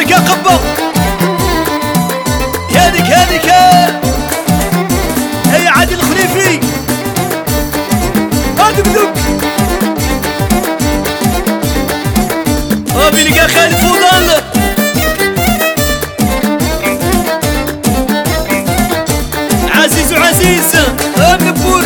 هذيك يا قبة، هذيك هيا عادل الخليفي دق بيلقى خالد فوضال عزيز منبور.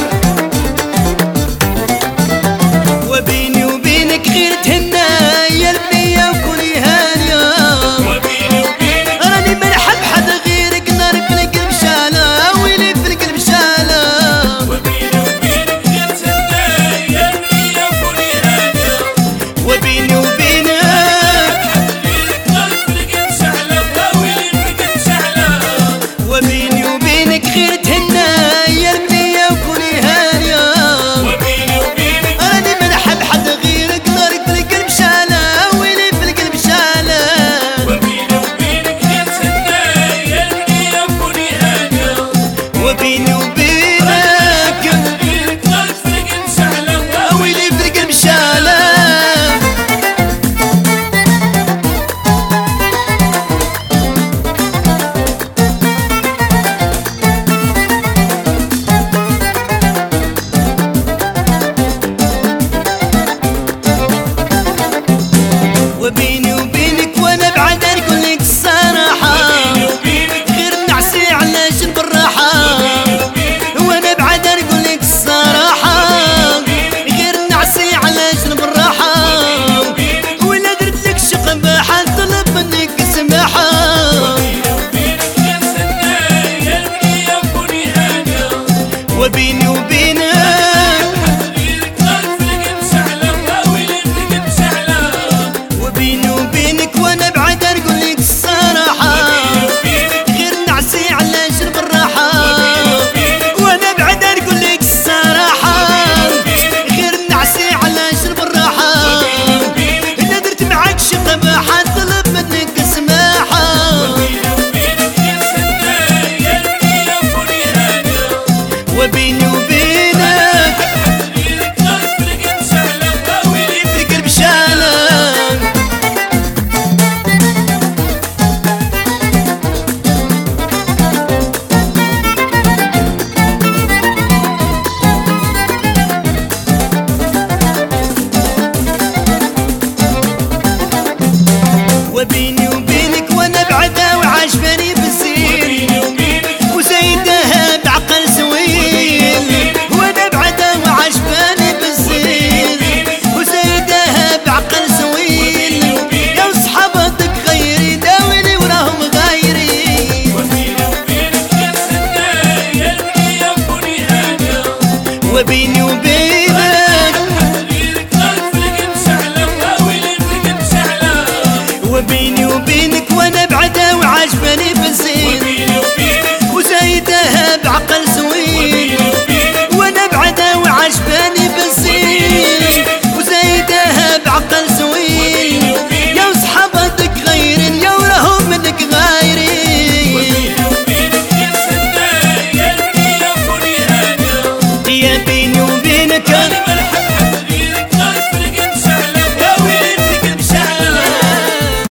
وبيني وبينك غير تهنا يا البنية وكوني هانية، وبيني وبينك راني ما نحب حد غيرك، نار في القلب شالة ويلي في القلب شالة. وبيني وبينك غير تهنا يا البنية وكوني هانية، وبيني وبينك غيرك نار في القلب شعلة ويلي في القلب شعلة. وبيني وبينك غير تهنا يا البنية وكوني هانية، وبيني وبينك راني ما نحب حد غيرك، نار في القلب شالة ويلي في القلب شالة. وبيني وبينك غير تهنا يا البنية وكوني هانية، وبيني وبينك غيرك نار في القلب شعلة ويلي في القلب شالة. وبيني وبينك وانا بعد نقول لك الصراحة، وبيني وبينك غير نعسي علاش بالراحة. وانا بعد نقول لك الصراحة، غير نعسي علاش بالراحة. ولا درت لك شي قباحة نطلب منك السماحة. غير تهنا يا البنية وكوني هانية، وبيني وبينك غيرك نار في القلب شعلة ويلي في القلب شعلة. وبيني وبينك وانا بعد نقول لك الصراحة، غير نعسي علاش بالراحة. وانا بعد نقول لك الصراحة، غير نعسي علاش بالراحة. الا درت معاك شي قباحة نطلب منك السماحة. وبيني وبينك في قلب شالة. وبيني وبينك وانا بعدا وعاجباني بالزين، وزايدها بعقل سويل. وانا بعدا وعاجباني بالزين، وزايدها بعقل سويل. يا وصحابتك غيري داويني وراهم غايرين. وبيني وبينك وبيني وبينك وانا بعدا وعاجباني بالزين، وزايدها بعقل سويل.